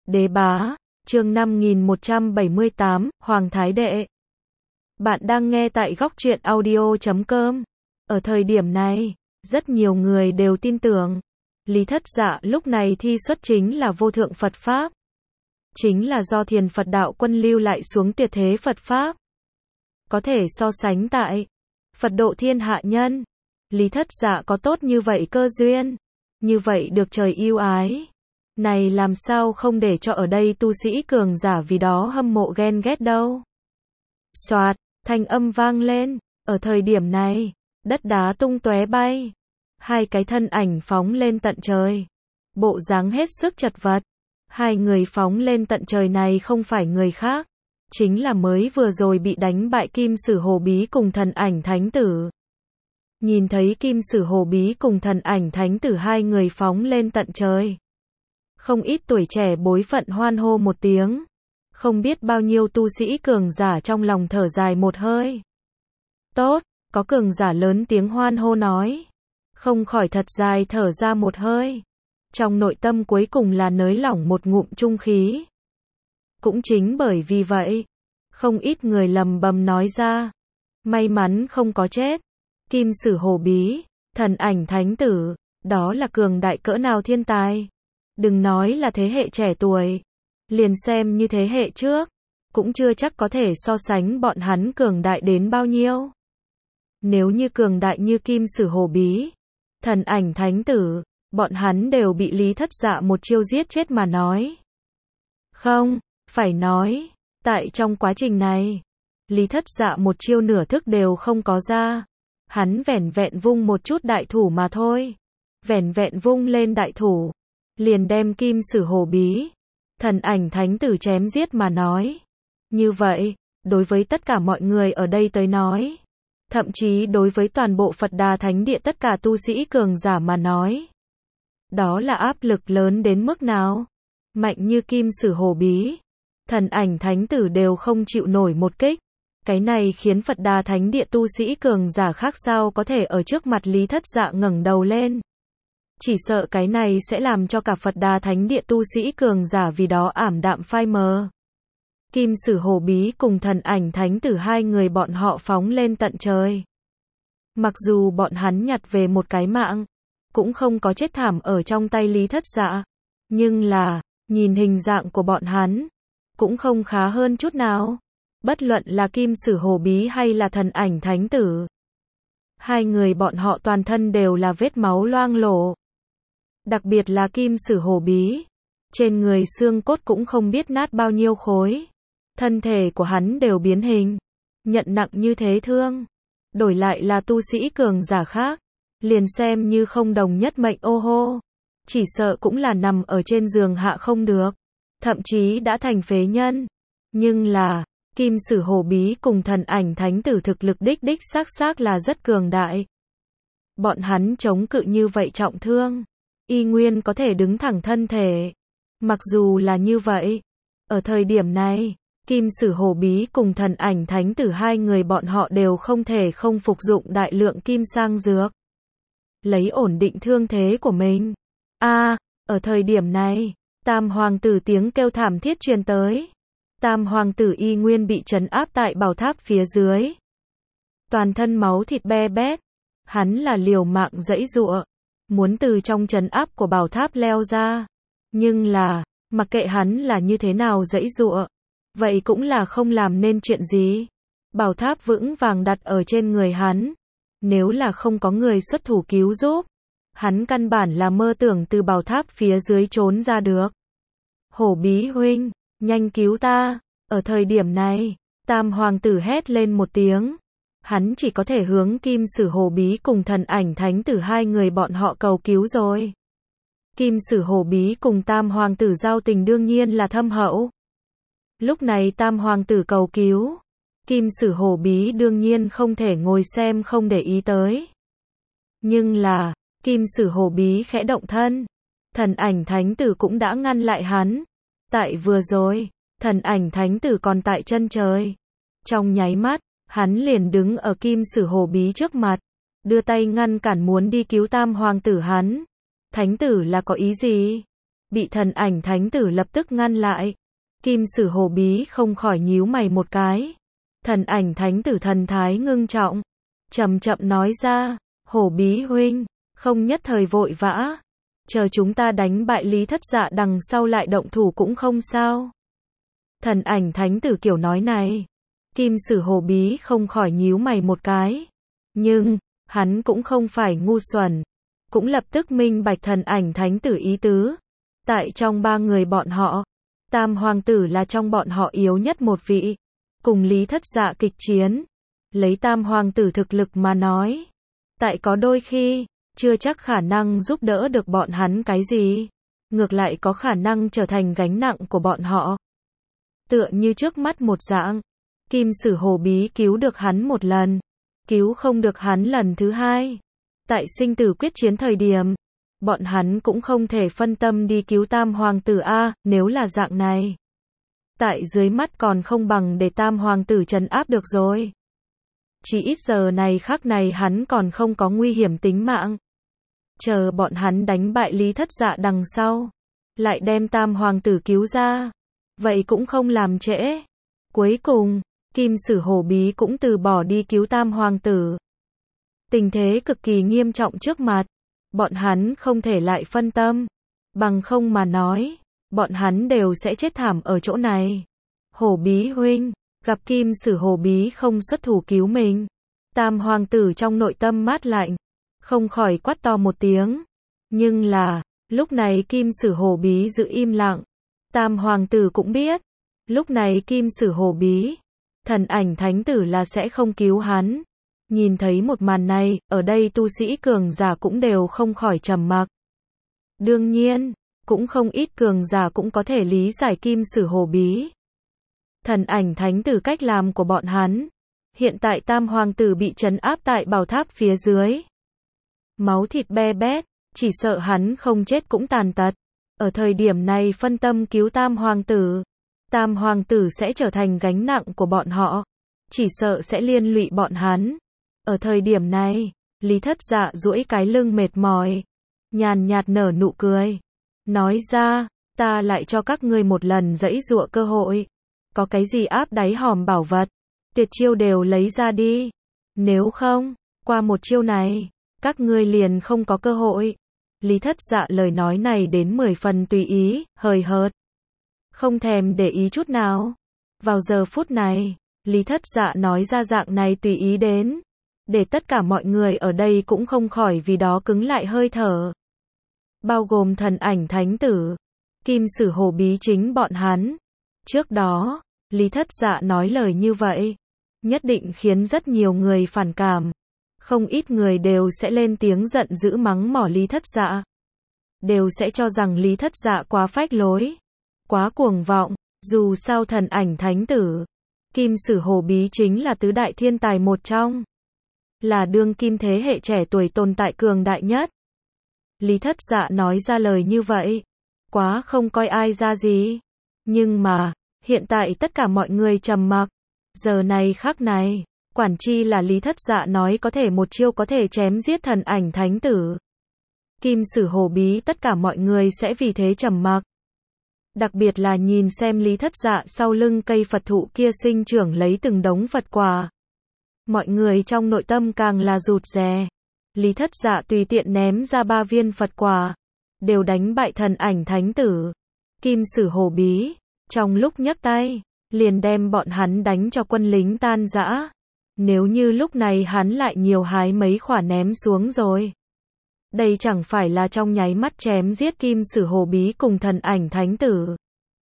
Đế bá, chương 5178, Hoàng Thái Đệ. Bạn đang nghe tại góc truyện audio.com. Ở thời điểm này, rất nhiều người đều tin tưởng, Lý Thất Dạ lúc này thi xuất chính là vô thượng Phật Pháp. Chính là do Thiền Phật đạo quân lưu lại xuống tuyệt thế Phật Pháp. Có thể so sánh tại Phật độ thiên hạ nhân. Lý Thất Dạ có tốt như vậy cơ duyên, như vậy được trời yêu ái. Này làm sao không để cho ở đây tu sĩ cường giả vì đó hâm mộ ghen ghét đâu. Soạt, thanh âm vang lên, ở thời điểm này, đất đá tung tóe bay. Hai cái thân ảnh phóng lên tận trời. Bộ dáng hết sức chật vật. Hai người phóng lên tận trời này không phải người khác. Chính là mới vừa rồi bị đánh bại Kim Sử Hồ Bí cùng Thần Ảnh Thánh Tử. Nhìn thấy Kim Sử Hồ Bí cùng Thần Ảnh Thánh Tử hai người phóng lên tận trời. Không ít tuổi trẻ bối phận hoan hô một tiếng. Không biết bao nhiêu tu sĩ cường giả trong lòng thở dài một hơi. Tốt, có cường giả lớn tiếng hoan hô nói. Không khỏi thật dài thở ra một hơi. Trong nội tâm cuối cùng là nới lỏng một ngụm trung khí. Cũng chính bởi vì vậy, không ít người lầm bầm nói ra. May mắn không có chết. Kim Sử Hồ Bí, Thần Ảnh Thánh Tử, đó là cường đại cỡ nào thiên tài. Đừng nói là thế hệ trẻ tuổi, liền xem như thế hệ trước, cũng chưa chắc có thể so sánh bọn hắn cường đại đến bao nhiêu. Nếu như cường đại như Kim Sử Hồ Bí, Thần Ảnh Thánh Tử, bọn hắn đều bị Lý Thất Dạ một chiêu giết chết mà nói. Không, phải nói, tại trong quá trình này, Lý Thất Dạ một chiêu nửa thức đều không có ra. Hắn vẻn vẹn vung một chút đại thủ mà thôi. Vẻn vẹn vung lên đại thủ, liền đem Kim Sử Hồ Bí, Thần Ảnh Thánh Tử chém giết mà nói. Như vậy, đối với tất cả mọi người ở đây tới nói, thậm chí đối với toàn bộ Phật Đà Thánh Địa tất cả tu sĩ cường giả mà nói, đó là áp lực lớn đến mức nào? Mạnh như Kim Sử Hồ Bí, Thần Ảnh Thánh Tử đều không chịu nổi một kích. Cái này khiến Phật Đà Thánh Địa tu sĩ cường giả khác sao có thể ở trước mặt Lý Thất Dạ ngẩng đầu lên. Chỉ sợ cái này sẽ làm cho cả Phật Đà Thánh Địa tu sĩ cường giả vì đó ảm đạm phai mờ. Kim Sử Hồ Bí cùng Thần Ảnh Thánh Tử hai người bọn họ phóng lên tận trời. Mặc dù bọn hắn nhặt về một cái mạng, cũng không có chết thảm ở trong tay Lý Thất Dạ. Nhưng là, nhìn hình dạng của bọn hắn, cũng không khá hơn chút nào. Bất luận là Kim Sử Hồ Bí hay là Thần Ảnh Thánh Tử. Hai người bọn họ toàn thân đều là vết máu loang lổ. Đặc biệt là Kim Sử Hồ Bí. Trên người xương cốt cũng không biết nát bao nhiêu khối. Thân thể của hắn đều biến hình. Nhận nặng như thế thương. Đổi lại là tu sĩ cường giả khác. Liền xem như không đồng nhất mệnh ô hô. Chỉ sợ cũng là nằm ở trên giường hạ không được. Thậm chí đã thành phế nhân. Nhưng là, Kim Sử Hồ Bí cùng Thần Ảnh Thánh Tử thực lực đích xác là rất cường đại. Bọn hắn chống cự như vậy trọng thương, y nguyên có thể đứng thẳng thân thể. Mặc dù là như vậy, ở thời điểm này, Kim Sử Hồ Bí cùng Thần Ảnh Thánh Tử hai người bọn họ đều không thể không phục dụng đại lượng kim sang dược. Lấy ổn định thương thế của mình. Ở thời điểm này, Tam Hoàng Tử tiếng kêu thảm thiết truyền tới. Tam Hoàng Tử y nguyên bị trấn áp tại bảo tháp phía dưới. Toàn thân máu thịt be bét. Hắn là liều mạng giãy giụa, muốn từ trong trấn áp của bảo tháp leo ra. Nhưng là, mặc kệ hắn là như thế nào giãy giụa, vậy cũng là không làm nên chuyện gì. Bảo tháp vững vàng đặt ở trên người hắn. Nếu là không có người xuất thủ cứu giúp, hắn căn bản là mơ tưởng từ bảo tháp phía dưới trốn ra được. Hổ Bí huynh, nhanh cứu ta. Ở thời điểm này, Tam Hoàng Tử hét lên một tiếng. Hắn chỉ có thể hướng Kim Sử Hồ Bí cùng Thần Ảnh Thánh Tử hai người bọn họ cầu cứu rồi. Kim Sử Hồ Bí cùng Tam Hoàng Tử giao tình đương nhiên là thâm hậu. Lúc này Tam Hoàng Tử cầu cứu, Kim Sử Hồ Bí đương nhiên không thể ngồi xem không để ý tới. Nhưng là, Kim Sử Hồ Bí khẽ động thân, Thần Ảnh Thánh Tử cũng đã ngăn lại hắn. Tại vừa rồi, Thần Ảnh Thánh Tử còn tại chân trời. Trong nháy mắt, hắn liền đứng ở Kim Sử Hồ Bí trước mặt, đưa tay ngăn cản muốn đi cứu Tam Hoàng Tử hắn. Thánh Tử là có ý gì? bị thần ảnh thánh tử lập tức ngăn lại. Kim Sử Hồ Bí không khỏi nhíu mày một cái. Thần ảnh thánh tử thần thái ngưng trọng, chậm chậm nói ra, Hồ Bí huynh, không nhất thời vội vã, chờ chúng ta đánh bại Lý Thất Dạ đằng sau lại động thủ cũng không sao. Thần ảnh thánh tử kiểu nói này, Kim Sử Hồ Bí không khỏi nhíu mày một cái, nhưng hắn cũng không phải ngu xuẩn, cũng lập tức minh bạch thần ảnh thánh tử ý tứ. Tại trong ba người bọn họ, Tam hoàng tử là trong bọn họ yếu nhất một vị, cùng Lý Thất Dạ kịch chiến, lấy Tam hoàng tử thực lực mà nói, tại có đôi khi chưa chắc khả năng giúp đỡ được bọn hắn cái gì, ngược lại có khả năng trở thành gánh nặng của bọn họ. Tựa như trước mắt một dạng, Kim Sử Hồ Bí cứu được hắn một lần, cứu không được hắn lần thứ hai. Tại sinh tử quyết chiến thời điểm, bọn hắn cũng không thể phân tâm đi cứu Tam hoàng tử a, nếu là dạng này, tại dưới mắt còn không bằng để Tam hoàng tử trấn áp được rồi. Chỉ ít giờ này khắc này hắn còn không có nguy hiểm tính mạng. Chờ bọn hắn đánh bại Lý Thất Dạ đằng sau, lại đem Tam hoàng tử cứu ra, vậy cũng không làm trễ. Cuối cùng, Kim Sử Hồ Bí cũng từ bỏ đi cứu Tam hoàng tử. Tình thế cực kỳ nghiêm trọng trước mặt, bọn hắn không thể lại phân tâm, bằng không mà nói, bọn hắn đều sẽ chết thảm ở chỗ này. Hồ Bí huynh, gặp Kim Sử Hồ Bí không xuất thủ cứu mình, Tam hoàng tử trong nội tâm mát lạnh, không khỏi quát to một tiếng. Nhưng là, lúc này Kim Sử Hồ Bí giữ im lặng. Tam hoàng tử cũng biết, lúc này Kim Sử Hồ Bí, thần ảnh thánh tử là sẽ không cứu hắn. Nhìn thấy một màn này, ở đây tu sĩ cường giả cũng đều không khỏi trầm mặc. Đương nhiên, cũng không ít cường giả cũng có thể lý giải Kim Sử Hồ Bí. Thần ảnh thánh tử cách làm của bọn hắn. Hiện tại Tam hoàng tử bị trấn áp tại bảo tháp phía dưới, máu thịt be bét, chỉ sợ hắn không chết cũng tàn tật. Ở thời điểm này phân tâm cứu Tam hoàng tử sẽ trở thành gánh nặng của bọn họ, chỉ sợ sẽ liên lụy bọn hắn. Ở thời điểm này, Lý Thất Dạ duỗi cái lưng mệt mỏi, nhàn nhạt nở nụ cười, nói ra, ta lại cho các ngươi một lần giãy giụa cơ hội. Có cái gì áp đáy hòm bảo vật, tuyệt chiêu đều lấy ra đi. Nếu không, qua một chiêu này, các ngươi liền không có cơ hội. Lý Thất Dạ lời nói này đến 10 phần tùy ý, hời hợt, không thèm để ý chút nào. Vào giờ phút này, Lý Thất Dạ nói ra dạng này tùy ý đến, để tất cả mọi người ở đây cũng không khỏi vì đó cứng lại hơi thở. Bao gồm thần ảnh thánh tử, Kim Sử Hồ Bí chính bọn hắn. Trước đó, Lý Thất Dạ nói lời như vậy, nhất định khiến rất nhiều người phản cảm. Không ít người đều sẽ lên tiếng giận dữ mắng mỏ Lý Thất Dạ. Đều sẽ cho rằng Lý Thất Dạ quá phách lối, quá cuồng vọng. Dù sao thần ảnh thánh tử, Kim Sử Hồ Bí chính là tứ đại thiên tài một trong, là đương kim thế hệ trẻ tuổi tồn tại cường đại nhất. Lý Thất Dạ nói ra lời như vậy, quá không coi ai ra gì. Nhưng mà, hiện tại tất cả mọi người trầm mặc. Giờ này khắc này, quản chi là Lý Thất Dạ nói có thể một chiêu có thể chém giết thần ảnh thánh tử, Kim Sử Hồ Bí, tất cả mọi người sẽ vì thế trầm mặc. Đặc biệt là nhìn xem Lý Thất Dạ sau lưng cây Phật thụ kia sinh trưởng lấy từng đống Phật quả. Mọi người trong nội tâm càng là rụt rè. Lý Thất Dạ tùy tiện ném ra 3 viên Phật quả, đều đánh bại thần ảnh thánh tử, Kim Sử Hồ Bí. Trong lúc nhấc tay, liền đem bọn hắn đánh cho quân lính tan rã. Nếu như lúc này hắn lại nhiều hái mấy quả ném xuống rồi, đây chẳng phải là trong nháy mắt chém giết Kim Sử Hồ Bí cùng thần ảnh thánh tử.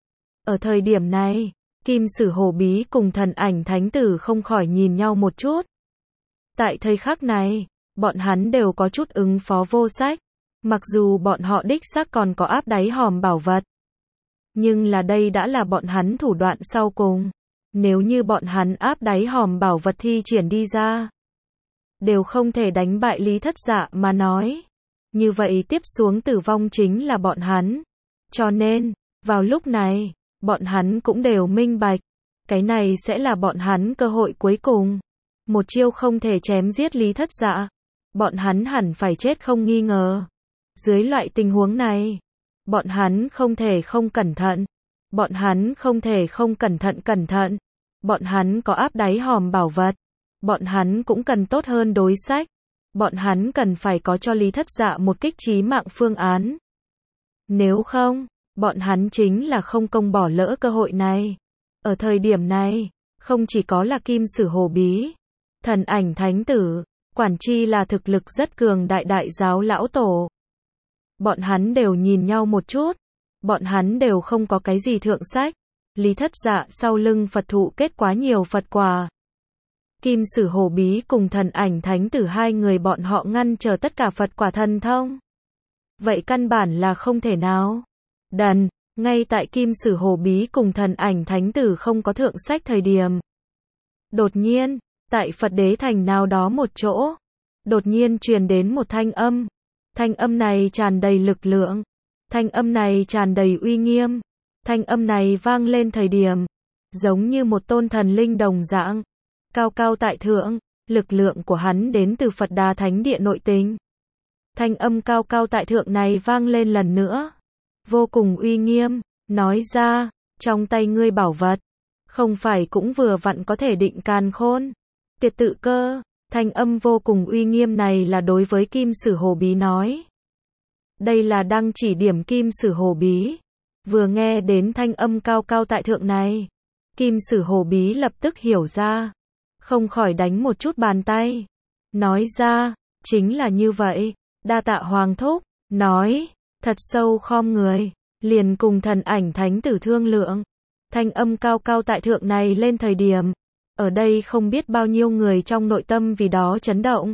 Ở thời điểm này, Kim Sử Hồ Bí cùng thần ảnh thánh tử không khỏi nhìn nhau một chút. Tại thời khắc này, bọn hắn đều có chút ứng phó vô sách. Mặc dù bọn họ đích xác còn có áp đáy hòm bảo vật, nhưng là đây đã là bọn hắn thủ đoạn sau cùng. Nếu như bọn hắn áp đáy hòm bảo vật thi triển đi ra, đều không thể đánh bại Lý Thất Dạ mà nói, như vậy tiếp xuống tử vong chính là bọn hắn. Cho nên, vào lúc này, bọn hắn cũng đều minh bạch, cái này sẽ là bọn hắn cơ hội cuối cùng. Một chiêu không thể chém giết Lý Thất Dạ, bọn hắn hẳn phải chết không nghi ngờ. Dưới loại tình huống này, Bọn hắn không thể không cẩn thận. Bọn hắn không thể không cẩn thận. Bọn hắn có áp đáy hòm bảo vật. Bọn hắn cũng cần tốt hơn đối sách. Bọn hắn cần phải có cho Lý Thất Dạ một kích chí mạng phương án. Nếu không, bọn hắn chính là không công bỏ lỡ cơ hội này. Ở thời điểm này, không chỉ có là Kim Sử Hồ Bí, Thần Ảnh Thánh Tử, quản chi là thực lực rất cường đại đại giáo lão tổ. Bọn hắn đều nhìn nhau một chút. Bọn hắn đều không có cái gì thượng sách. Lý Thất Dạ sau lưng Phật thụ kết quá nhiều Phật quả. Kim Sử Hồ Bí cùng Thần Ảnh Thánh Tử hai người bọn họ ngăn trở tất cả Phật quả thần thông. Vậy căn bản là không thể nào. Đần, ngay tại Kim Sử Hồ Bí cùng Thần Ảnh Thánh Tử không có thượng sách thời điểm. Đột nhiên, tại Phật Đế Thành nào đó một chỗ, đột nhiên truyền đến một thanh âm. Thanh âm này tràn đầy lực lượng. Thanh âm này tràn đầy uy nghiêm. Thanh âm này vang lên thời điểm, giống như một tôn thần linh đồng dạng, cao cao tại thượng, lực lượng của hắn đến từ Phật Đà Thánh Địa nội tình. Thanh âm cao cao tại thượng này vang lên lần nữa, vô cùng uy nghiêm, nói ra, trong tay ngươi bảo vật, không phải cũng vừa vặn có thể định càn khôn, tuyệt tự cơ. Thanh âm vô cùng uy nghiêm này là đối với Kim Sử Hồ Bí nói. Đây là đang chỉ điểm Kim Sử Hồ Bí. Vừa nghe đến thanh âm cao cao tại thượng này, Kim Sử Hồ Bí lập tức hiểu ra, không khỏi đánh một chút bàn tay, nói ra, chính là như vậy, đa tạ Hoàng thúc, nói, thật sâu khom người, liền cùng Thần Ảnh Thánh Tử thương lượng. Thanh âm cao cao tại thượng này lên thời điểm, ở đây không biết bao nhiêu người trong nội tâm vì đó chấn động.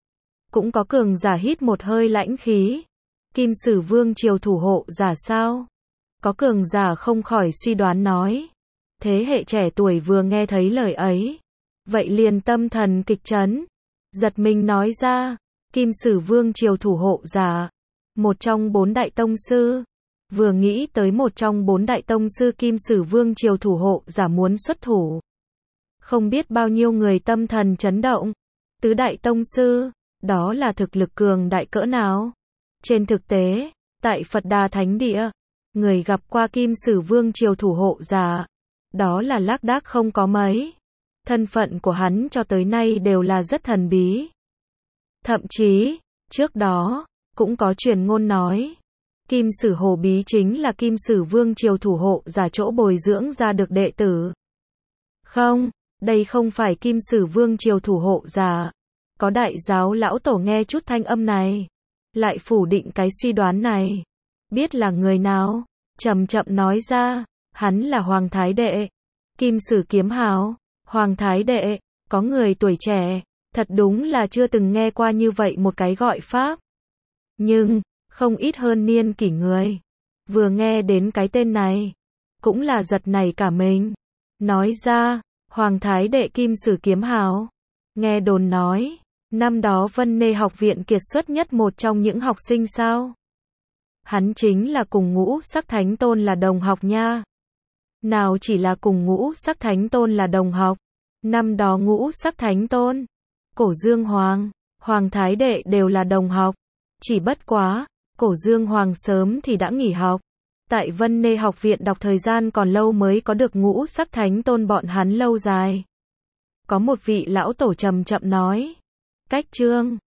Cũng có cường giả hít một hơi lãnh khí. Kim Sử Vương triều thủ hộ giả sao? Có cường giả không khỏi suy đoán nói. Thế hệ trẻ tuổi vừa nghe thấy lời ấy, vậy liền tâm thần kịch chấn, giật mình nói ra, Kim Sử Vương triều thủ hộ giả, một trong 4 đại tông sư. Vừa nghĩ tới một trong 4 đại tông sư Kim Sử Vương triều thủ hộ giả muốn xuất thủ, không biết bao nhiêu người tâm thần chấn động. Tứ đại tông sư, đó là thực lực cường đại cỡ nào? Trên thực tế, tại Phật Đà Thánh Địa, người gặp qua Kim Sử Vương triều thủ hộ giả, đó là lác đác không có mấy. Thân phận của hắn cho tới nay đều là rất thần bí. Thậm chí, trước đó, cũng có truyền ngôn nói, Kim Sử Hồ Bí chính là Kim Sử Vương triều thủ hộ giả chỗ bồi dưỡng ra được đệ tử. Không, đây không phải Kim Sử Vương triều thủ hộ giả. Có đại giáo lão tổ nghe chút thanh âm này, lại phủ định cái suy đoán này. Biết là người nào? Chậm chậm nói ra, hắn là Hoàng Thái Đệ, Kim Sử Kiếm Hào. Hoàng Thái Đệ, có người tuổi trẻ, thật đúng là chưa từng nghe qua như vậy một cái gọi pháp. Nhưng, không ít hơn niên kỷ người, vừa nghe đến cái tên này, cũng là giật nảy cả mình. Nói ra, Hoàng Thái Đệ Kim Sử Kiếm Hào. Nghe đồn nói, năm đó Vân Nê học viện kiệt xuất nhất một trong những học sinh sao? Hắn chính là cùng Ngũ Sắc Thánh Tôn là đồng học nha. Nào chỉ là cùng Ngũ Sắc Thánh Tôn là đồng học. Năm đó Ngũ Sắc Thánh Tôn, Cổ Dương Hoàng, Hoàng Thái Đệ đều là đồng học. Chỉ bất quá, Cổ Dương Hoàng sớm thì đã nghỉ học. Tại Vân Nê học viện đọc thời gian còn lâu mới có được Ngũ Sắc Thánh Tôn bọn hắn lâu dài. Có một vị lão tổ trầm chậm nói. Cách chương